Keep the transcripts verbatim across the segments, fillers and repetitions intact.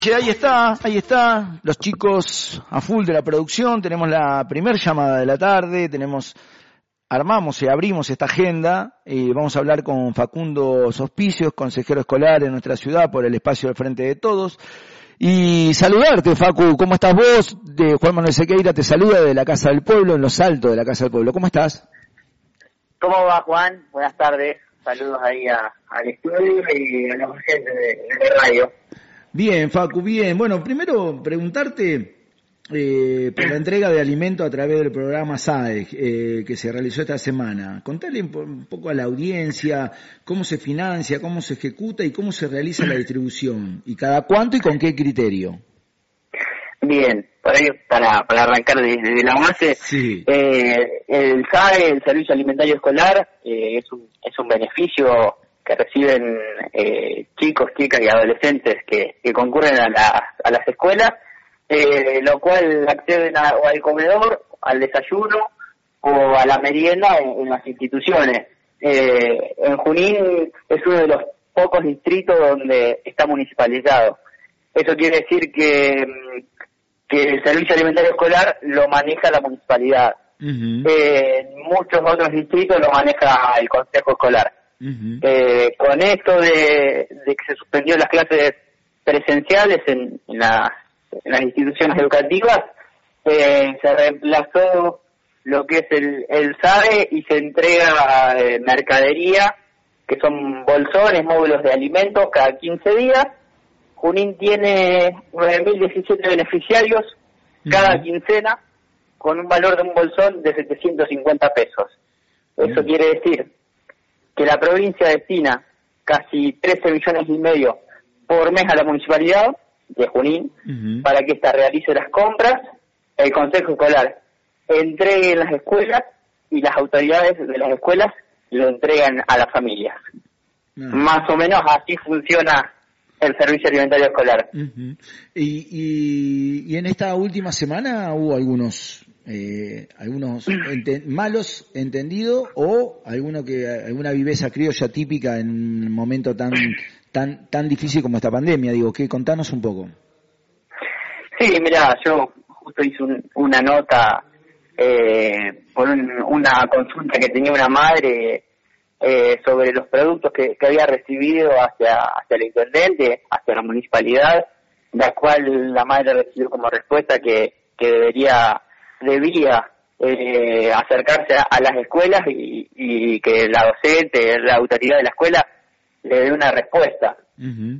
Che, ahí está, ahí está, los chicos a full de la producción, tenemos la primer llamada de la tarde, tenemos, armamos y abrimos esta agenda, y vamos a hablar con Facundo Sospicios, consejero escolar en nuestra ciudad por el espacio del Frente de Todos, y saludarte, Facu, ¿cómo estás vos? De Juan Manuel Sequeira te saluda de la Casa del Pueblo, en los altos de la Casa del Pueblo, ¿cómo estás? ¿Cómo va, Juan? Buenas tardes, saludos ahí a, al estudio y a los agentes de, de radio. Bien, Facu, bien. Bueno, primero preguntarte eh, por la entrega de alimento a través del programa S A E eh, que se realizó esta semana. Contale un poco a la audiencia cómo se financia, cómo se ejecuta y cómo se realiza la distribución. ¿Y cada cuánto y con qué criterio? Bien, por ahí para, para arrancar desde de la base, sí. eh, el S A E, el Servicio Alimentario Escolar, eh, es, un, es un beneficio que reciben eh, chicos, chicas y adolescentes que, que concurren a, la, a las escuelas, eh, lo cual acceden a, o al comedor, al desayuno o a la merienda en, en las instituciones. Eh, en Junín es uno de los pocos distritos donde está municipalizado. Eso quiere decir que, que el Servicio Alimentario Escolar lo maneja la municipalidad. Uh-huh. eh, en muchos otros distritos lo maneja el Consejo Escolar. Uh-huh. Eh, con esto de, de que se suspendió las clases presenciales en, en, la, en las instituciones educativas, eh, se reemplazó lo que es el, el S A E y se entrega eh, mercadería, que son bolsones, módulos de alimentos, cada quince días. Junín tiene nueve mil diecisiete beneficiarios uh-huh. cada quincena, con un valor de un bolsón de setecientos cincuenta pesos. Eso uh-huh. quiere decir que la provincia destina casi trece millones y medio por mes a la municipalidad de Junín uh-huh. para que ésta realice las compras, el Consejo Escolar entregue en las escuelas y las autoridades de las escuelas lo entregan a las familias. Uh-huh. Más o menos así funciona el Servicio Alimentario Escolar. Uh-huh. y, y, y en esta última semana hubo algunos eh, algunos ente- malos entendidos o alguno que alguna viveza criolla típica en un momento tan tan tan difícil como esta pandemia. Digo, que contanos un poco. Sí, mira, yo justo hice un, una nota eh, por un, una consulta que tenía una madre eh, sobre los productos que, que había recibido hacia hacia el intendente, hacia la municipalidad, la cual la madre recibió como respuesta que que debería debía eh, acercarse a, a las escuelas y, y que la docente, la autoridad de la escuela le dé una respuesta. Uh-huh.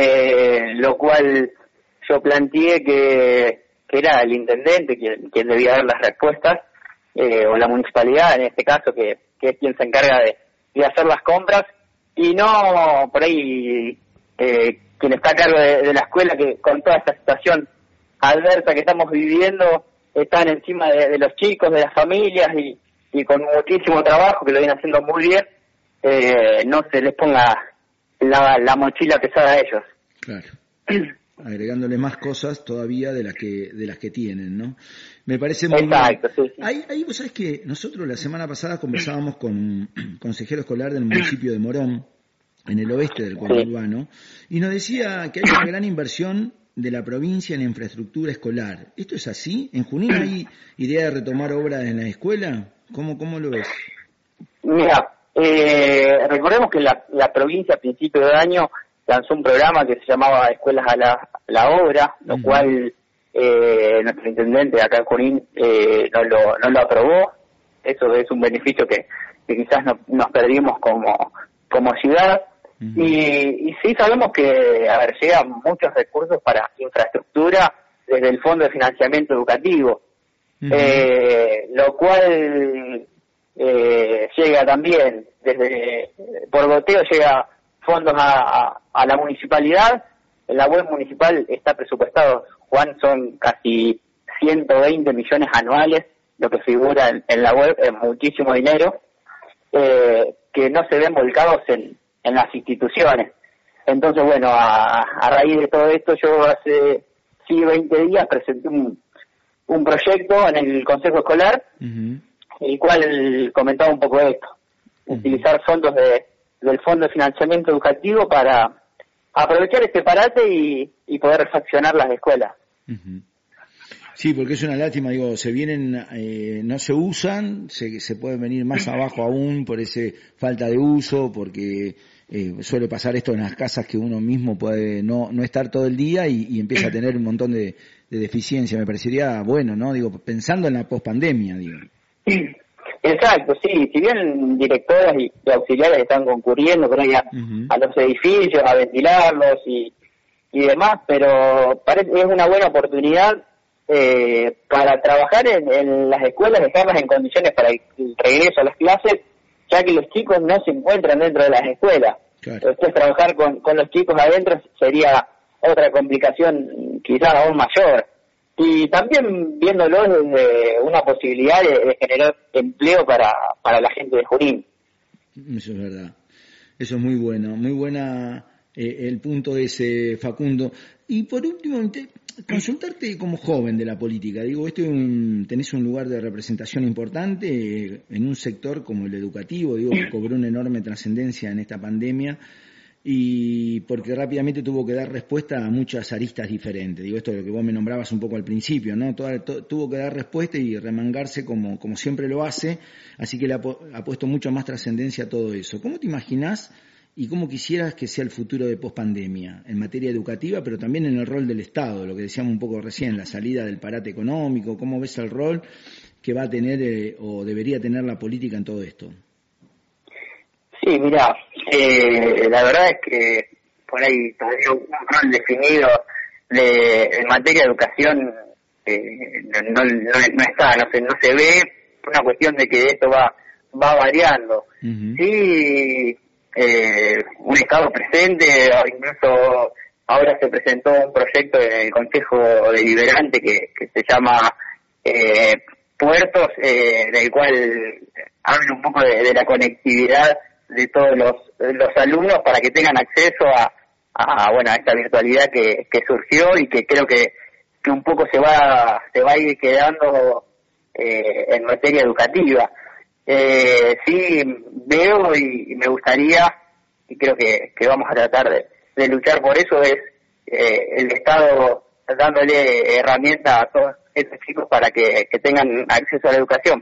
Eh, lo cual yo planteé que, que era el intendente quien, quien debía dar las respuestas, eh, o la municipalidad en este caso, que, que es quien se encarga de, de hacer las compras, y no por ahí eh, quien está a cargo de, de la escuela, que con toda esta situación adversa que estamos viviendo, están encima de, de los chicos, de las familias y, y con muchísimo trabajo, que lo vienen haciendo muy bien, eh, no se les ponga la, la mochila pesada a ellos. Claro. Agregándole más cosas todavía de las que de las que tienen, ¿no? Me parece muy Exacto, bien. Sí, sí. Ahí, ahí vos sabés que nosotros la semana pasada conversábamos con un consejero escolar del municipio de Morón, en el oeste del conurbano, sí. y nos decía que hay una gran inversión de la provincia en infraestructura escolar. ¿Esto es así? ¿En Junín hay idea de retomar obras en la escuela? ¿Cómo, cómo lo ves? Mira, eh, recordemos que la, la provincia a principio de año lanzó un programa que se llamaba Escuelas a la, a la Obra, lo uh-huh. cual eh, nuestro intendente acá en Junín eh, no, lo, no lo aprobó. Eso es un beneficio que, que quizás no, nos perdimos como, como ciudad. Uh-huh. Y, y sí sabemos que, a ver, llegan muchos recursos para infraestructura desde el Fondo de Financiamiento Educativo, uh-huh. eh, lo cual eh, llega también, desde por goteo llega fondos a, a, a la municipalidad. En la web municipal está presupuestado, Juan, son casi ciento veinte millones anuales, lo que figura en, en la web, es muchísimo dinero, eh, que no se ven volcados en en las instituciones. Entonces, bueno, a, a raíz de todo esto, yo hace sí veinte días presenté un, un proyecto en el Consejo Escolar, uh-huh. el cual comentaba un poco esto, uh-huh. utilizar fondos de del Fondo de Financiamiento Educativo para aprovechar este parate y, y poder refaccionar las escuelas. Uh-huh. Sí, porque es una lástima, digo, se vienen, eh, no se usan, se, se pueden venir más abajo aún por ese falta de uso, porque eh, suele pasar esto en las casas que uno mismo puede no, no estar todo el día y, y empieza a tener un montón de, de deficiencia. Me parecería bueno, ¿no? Digo, pensando en la pospandemia, digo. Exacto, sí, si bien directoras y, y auxiliares están concurriendo por ahí a, uh-huh. a los edificios, a ventilarlos y, y demás, pero parece que es una buena oportunidad eh, para trabajar en, en las escuelas, dejarlas en condiciones para el regreso a las clases, ya que los chicos no se encuentran dentro de las escuelas. Claro. Entonces trabajar con, con los chicos adentro sería otra complicación quizás aún mayor. Y también viéndolo desde una posibilidad de, de generar empleo para, para la gente de Junín. Eso es verdad. Eso es muy bueno. Muy buena eh, el punto ese, Facundo. Y por último, te, consultarte como joven de la política. Digo, esto es un, tenés un lugar de representación importante eh, en un sector como el educativo, digo, que cobró una enorme trascendencia en esta pandemia. Y porque rápidamente tuvo que dar respuesta a muchas aristas diferentes. Digo, esto es lo que vos me nombrabas un poco al principio, ¿no? Toda, to, tuvo que dar respuesta y remangarse como, como siempre lo hace, así que le ha, ha puesto mucho más trascendencia a todo eso. ¿Cómo te imaginás y cómo quisieras que sea el futuro de pospandemia en materia educativa, pero también en el rol del Estado, lo que decíamos un poco recién, la salida del parate económico? ¿Cómo ves el rol que va a tener eh, o debería tener la política en todo esto? Sí, mira, eh, la verdad es que por ahí todavía un rol definido de, en materia de educación eh, no, no, no está, no se, no se ve, una cuestión de que esto va va variando. Uh-huh. Sí, eh, un Estado presente, incluso ahora se presentó un proyecto en el Consejo Deliberante que, que se llama eh, Puertos, eh, del cual habla un poco de, de la conectividad de todos los, los alumnos para que tengan acceso a, a bueno a esta virtualidad que, que surgió y que creo que, que un poco se va se va a ir quedando eh, en materia educativa. Eh, sí veo y, y me gustaría, y creo que, que vamos a tratar de, de luchar por eso, es eh, el Estado dándole herramientas a todos estos chicos para que, que tengan acceso a la educación.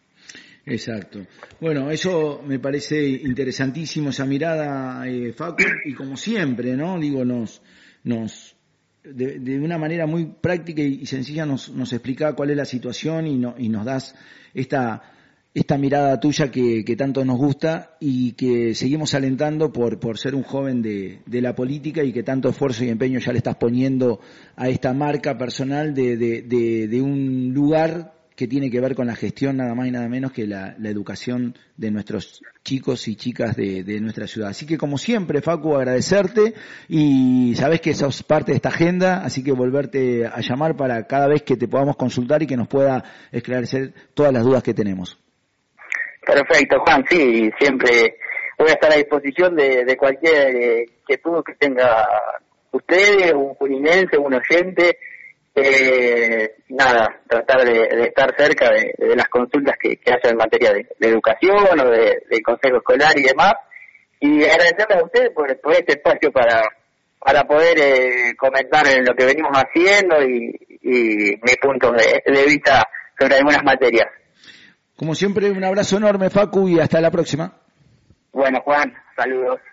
Exacto. Bueno, eso me parece interesantísimo, esa mirada, eh, Facu, y como siempre, ¿no? Digo, nos, nos, de, de una manera muy práctica y sencilla nos, nos explica cuál es la situación y, no, y nos das esta, esta mirada tuya que, que tanto nos gusta y que seguimos alentando por, por ser un joven de, de la política y que tanto esfuerzo y empeño ya le estás poniendo a esta marca personal de, de, de, de un lugar que tiene que ver con la gestión nada más y nada menos que la, la educación de nuestros chicos y chicas de, de nuestra ciudad. Así que como siempre, Facu, agradecerte y sabés que sos parte de esta agenda, así que volverte a llamar para cada vez que te podamos consultar y que nos pueda esclarecer todas las dudas que tenemos. Perfecto, Juan, sí, siempre voy a estar a disposición de, de cualquier inquietud que tenga ustedes, un juninense, un oyente. Eh, nada, tratar de, de estar cerca de, de las consultas que, que haya en materia de, de educación o de, de consejo escolar y demás, y agradecerles a ustedes por, por este espacio para para poder eh, comentar en lo que venimos haciendo y, y mis puntos de, de vista sobre algunas materias. Como siempre, un abrazo enorme, Facu, y hasta la próxima. Bueno, Juan, saludos.